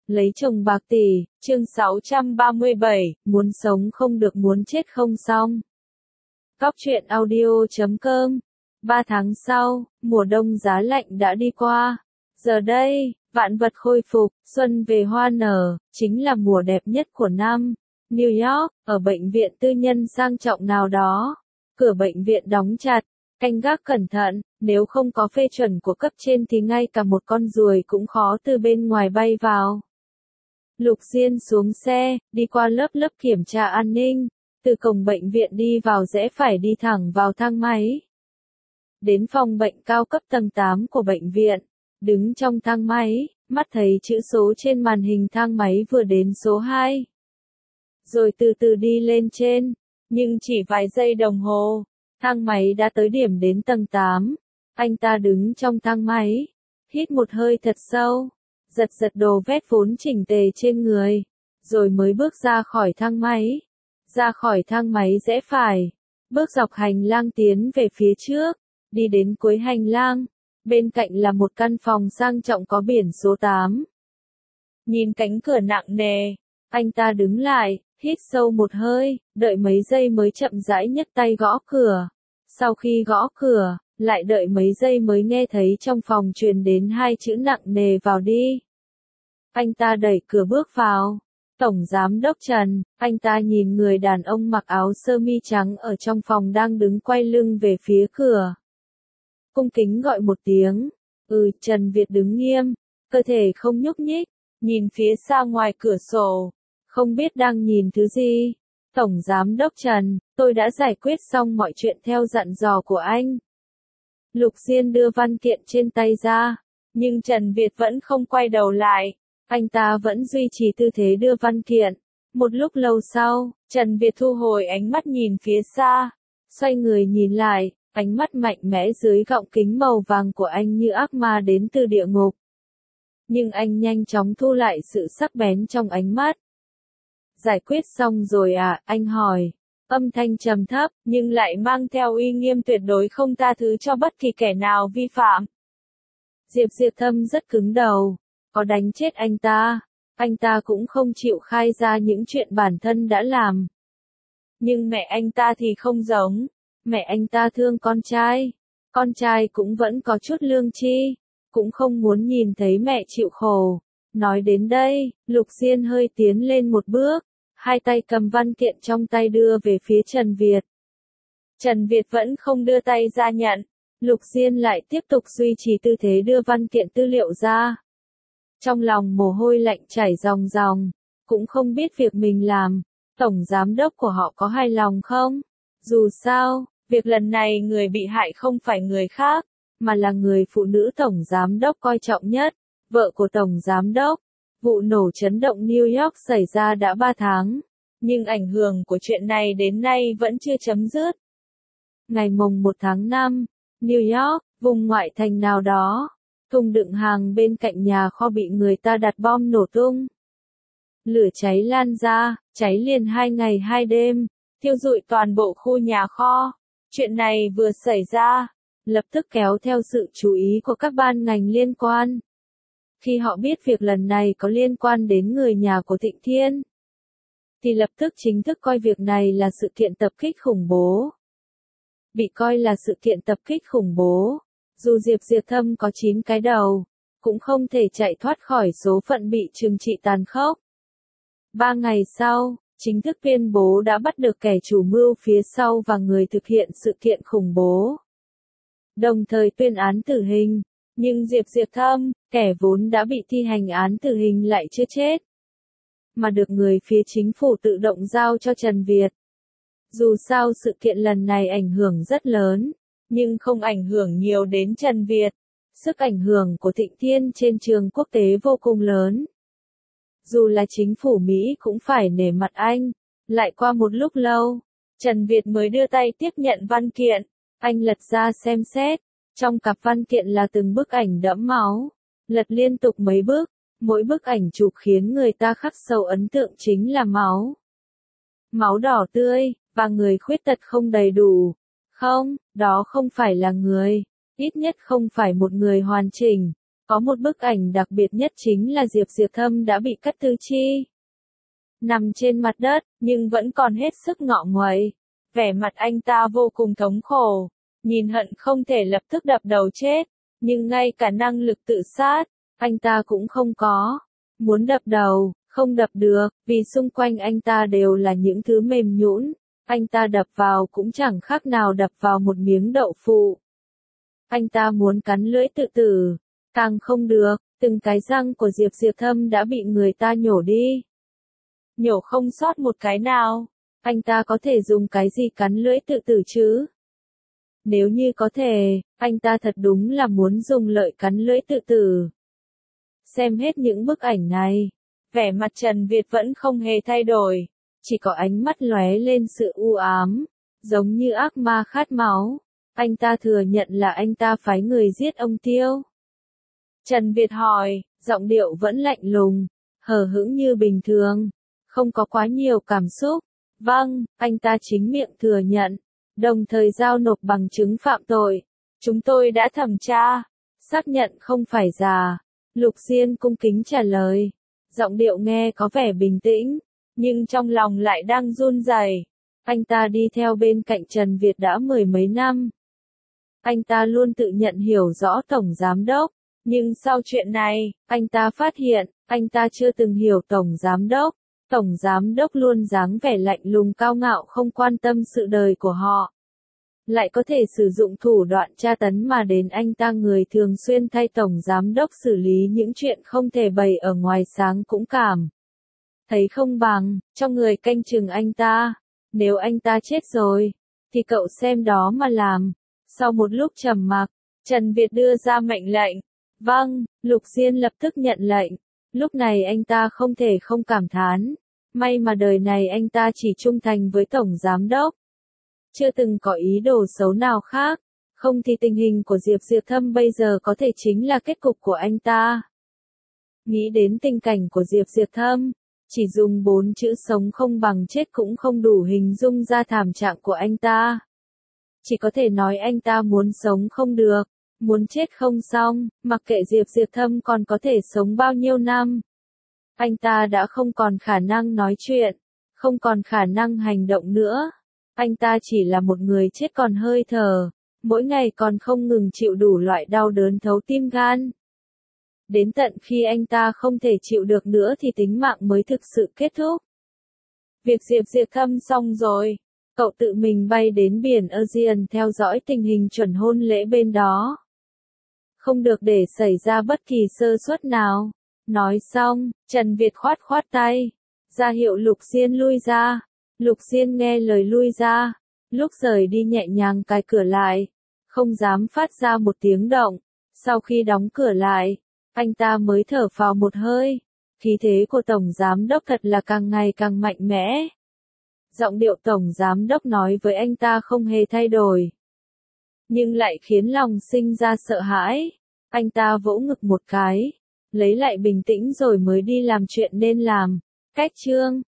Lấy chồng bạc tỷ, chương 637, muốn sống không được muốn chết không xong. Góc truyện audio.com. 3 tháng sau, mùa đông giá lạnh đã đi qua. Giờ đây, vạn vật khôi phục, xuân về hoa nở, chính là mùa đẹp nhất của năm. New York, ở bệnh viện tư nhân sang trọng nào đó. Cửa bệnh viện đóng chặt, canh gác cẩn thận, nếu không có phê chuẩn của cấp trên thì ngay cả một con ruồi cũng khó từ bên ngoài bay vào. Lục Diên xuống xe, đi qua lớp kiểm tra an ninh, từ cổng bệnh viện đi vào rẽ phải đi thẳng vào thang máy. Đến phòng bệnh cao cấp tầng 8 của bệnh viện, đứng trong thang máy, mắt thấy chữ số trên màn hình thang máy vừa đến số 2. Rồi từ từ đi lên trên, nhưng chỉ vài giây đồng hồ, thang máy đã tới điểm đến tầng 8. Anh ta đứng trong thang máy, hít một hơi thật sâu, giật đồ vét vốn chỉnh tề trên người, rồi mới bước ra khỏi thang máy. Ra khỏi thang máy rẽ phải, bước dọc hành lang tiến về phía trước, đi đến cuối hành lang, bên cạnh là một căn phòng sang trọng có biển số 8. Nhìn cánh cửa nặng nề, anh ta đứng lại, hít sâu một hơi, đợi mấy giây mới chậm rãi nhấc tay gõ cửa. Sau khi gõ cửa, lại đợi mấy giây mới nghe thấy trong phòng truyền đến hai chữ nặng nề vào đi. Anh ta đẩy cửa bước vào. Tổng giám đốc Trần, anh ta nhìn người đàn ông mặc áo sơ mi trắng ở trong phòng đang đứng quay lưng về phía cửa. Cung kính gọi một tiếng. Trần Việt đứng nghiêm, cơ thể không nhúc nhích, nhìn phía xa ngoài cửa sổ, không biết đang nhìn thứ gì. Tổng giám đốc Trần, tôi đã giải quyết xong mọi chuyện theo dặn dò của anh. Lục Diên đưa văn kiện trên tay ra, nhưng Trần Việt vẫn không quay đầu lại. Anh ta vẫn duy trì tư thế đưa văn kiện. Một lúc lâu sau, Trần Việt thu hồi ánh mắt nhìn phía xa, xoay người nhìn lại, ánh mắt mạnh mẽ dưới gọng kính màu vàng của anh như ác ma đến từ địa ngục. Nhưng anh nhanh chóng thu lại sự sắc bén trong ánh mắt. Giải quyết xong rồi à, anh hỏi. Âm thanh trầm thấp, nhưng lại mang theo uy nghiêm tuyệt đối không tha thứ cho bất kỳ kẻ nào vi phạm. Diệp Thâm rất cứng đầu. Có đánh chết anh ta cũng không chịu khai ra những chuyện bản thân đã làm. Nhưng mẹ anh ta thì không giống, mẹ anh ta thương con trai cũng vẫn có chút lương tri, cũng không muốn nhìn thấy mẹ chịu khổ. Nói đến đây, Lục Diên hơi tiến lên một bước, hai tay cầm văn kiện trong tay đưa về phía Trần Việt. Trần Việt vẫn không đưa tay ra nhận, Lục Diên lại tiếp tục duy trì tư thế đưa văn kiện tư liệu ra. Trong lòng mồ hôi lạnh chảy ròng ròng, cũng không biết việc mình làm, tổng giám đốc của họ có hài lòng không? Dù sao, việc lần này người bị hại không phải người khác, mà là người phụ nữ tổng giám đốc coi trọng nhất, vợ của tổng giám đốc. Vụ nổ chấn động New York xảy ra đã 3 tháng, nhưng ảnh hưởng của chuyện này đến nay vẫn chưa chấm dứt. Ngày mùng 1 tháng 5, New York, vùng ngoại thành nào đó, thùng đựng hàng bên cạnh nhà kho bị người ta đặt bom nổ tung. Lửa cháy lan ra, cháy liền 2 ngày 2 đêm, thiêu rụi toàn bộ khu nhà kho. Chuyện này vừa xảy ra, lập tức kéo theo sự chú ý của các ban ngành liên quan. Khi họ biết việc lần này có liên quan đến người nhà của Thịnh Thiên, thì lập tức chính thức coi việc này là sự kiện tập kích khủng bố. Bị coi là sự kiện tập kích khủng bố. Dù Diệp Thâm có 9 cái đầu, cũng không thể chạy thoát khỏi số phận bị trừng trị tàn khốc. 3 ngày sau, chính thức tuyên bố đã bắt được kẻ chủ mưu phía sau và người thực hiện sự kiện khủng bố. Đồng thời tuyên án tử hình, nhưng Diệp Thâm, kẻ vốn đã bị thi hành án tử hình lại chưa chết, mà được người phía chính phủ tự động giao cho Trần Việt. Dù sao sự kiện lần này ảnh hưởng rất lớn, nhưng không ảnh hưởng nhiều đến Trần Việt. Sức ảnh hưởng của Thịnh Thiên trên trường quốc tế vô cùng lớn. Dù là chính phủ Mỹ cũng phải nể mặt anh. Lại qua một lúc lâu, Trần Việt mới đưa tay tiếp nhận văn kiện. Anh lật ra xem xét. Trong cặp văn kiện là từng bức ảnh đẫm máu. Lật liên tục mấy bức. Mỗi bức ảnh chụp khiến người ta khắc sâu ấn tượng chính là máu. Máu đỏ tươi, và người khuyết tật không đầy đủ. Không, đó không phải là người, ít nhất không phải một người hoàn chỉnh, Có một bức ảnh đặc biệt nhất chính là Diệp Diệp Thâm đã bị cắt tứ chi. Nằm trên mặt đất, nhưng vẫn còn hết sức ngọ nguậy. Vẻ mặt anh ta vô cùng thống khổ, nhìn hận không thể lập tức đập đầu chết, nhưng ngay cả năng lực tự sát, anh ta cũng không có. Muốn đập đầu, không đập được, vì xung quanh anh ta đều là những thứ mềm nhũn, anh ta đập vào cũng chẳng khác nào đập vào một miếng đậu phụ. Anh ta muốn cắn lưỡi tự tử, càng không được, từng cái răng của Diệp Diệp Thâm đã bị người ta nhổ đi. Nhổ không sót một cái nào, anh ta có thể dùng cái gì cắn lưỡi tự tử chứ? Nếu như có thể, anh ta thật đúng là muốn dùng lợi cắn lưỡi tự tử. Xem hết những bức ảnh này, vẻ mặt Trần Việt vẫn không hề thay đổi, chỉ có ánh mắt lóe lên sự u ám, giống như ác ma khát máu. Anh ta thừa nhận là anh ta phái người giết ông Tiêu. Trần Việt hỏi, giọng điệu vẫn lạnh lùng, hờ hững như bình thường, không có quá nhiều cảm xúc. Vâng, anh ta chính miệng thừa nhận, đồng thời giao nộp bằng chứng phạm tội. Chúng tôi đã thẩm tra, xác nhận không phải giả. Lục Diên cung kính trả lời, giọng điệu nghe có vẻ bình tĩnh, nhưng trong lòng lại đang run rẩy. Anh ta đi theo bên cạnh Trần Việt đã mười mấy năm. Anh ta luôn tự nhận hiểu rõ Tổng Giám Đốc, nhưng sau chuyện này, anh ta phát hiện, anh ta chưa từng hiểu Tổng Giám Đốc. Tổng Giám Đốc luôn dáng vẻ lạnh lùng cao ngạo không quan tâm sự đời của họ. Lại có thể sử dụng thủ đoạn tra tấn mà đến anh ta người thường xuyên thay Tổng Giám Đốc xử lý những chuyện không thể bày ở ngoài sáng cũng cảm thấy không bằng, cho người canh chừng anh ta. Nếu anh ta chết rồi, thì cậu xem đó mà làm. Sau một lúc trầm mặc, Trần Việt đưa ra mệnh lệnh. Vâng, Lục Diên lập tức nhận lệnh. Lúc này anh ta không thể không cảm thán. May mà đời này anh ta chỉ trung thành với Tổng Giám Đốc. Chưa từng có ý đồ xấu nào khác. Không thì tình hình của Diệp Diệp Thâm bây giờ có thể chính là kết cục của anh ta. Nghĩ đến tình cảnh của Diệp Diệp Thâm, chỉ dùng 4 chữ sống không bằng chết cũng không đủ hình dung ra thảm trạng của anh ta. Chỉ có thể nói anh ta muốn sống không được, muốn chết không xong, mặc kệ Diệp Diệp Thâm còn có thể sống bao nhiêu năm. Anh ta đã không còn khả năng nói chuyện, không còn khả năng hành động nữa. Anh ta chỉ là một người chết còn hơi thở, mỗi ngày còn không ngừng chịu đủ loại đau đớn thấu tim gan. Đến tận khi anh ta không thể chịu được nữa thì tính mạng mới thực sự kết thúc. Việc Diệp Diệp Thâm xong rồi, cậu tự mình bay đến biển Aegean theo dõi tình hình chuẩn hôn lễ bên đó. Không được để xảy ra bất kỳ sơ suất nào. Nói xong, Trần Việt khoát khoát tay, ra hiệu Lục Diên lui ra. Lục Diên nghe lời lui ra, lúc rời đi nhẹ nhàng cài cửa lại, không dám phát ra một tiếng động. Sau khi đóng cửa lại, anh ta mới thở phào một hơi. Khí thế của Tổng Giám Đốc thật là càng ngày càng mạnh mẽ. Giọng điệu Tổng Giám Đốc nói với anh ta không hề thay đổi, nhưng lại khiến lòng sinh ra sợ hãi. Anh ta vỗ ngực một cái, lấy lại bình tĩnh rồi mới đi làm chuyện nên làm. Cách chương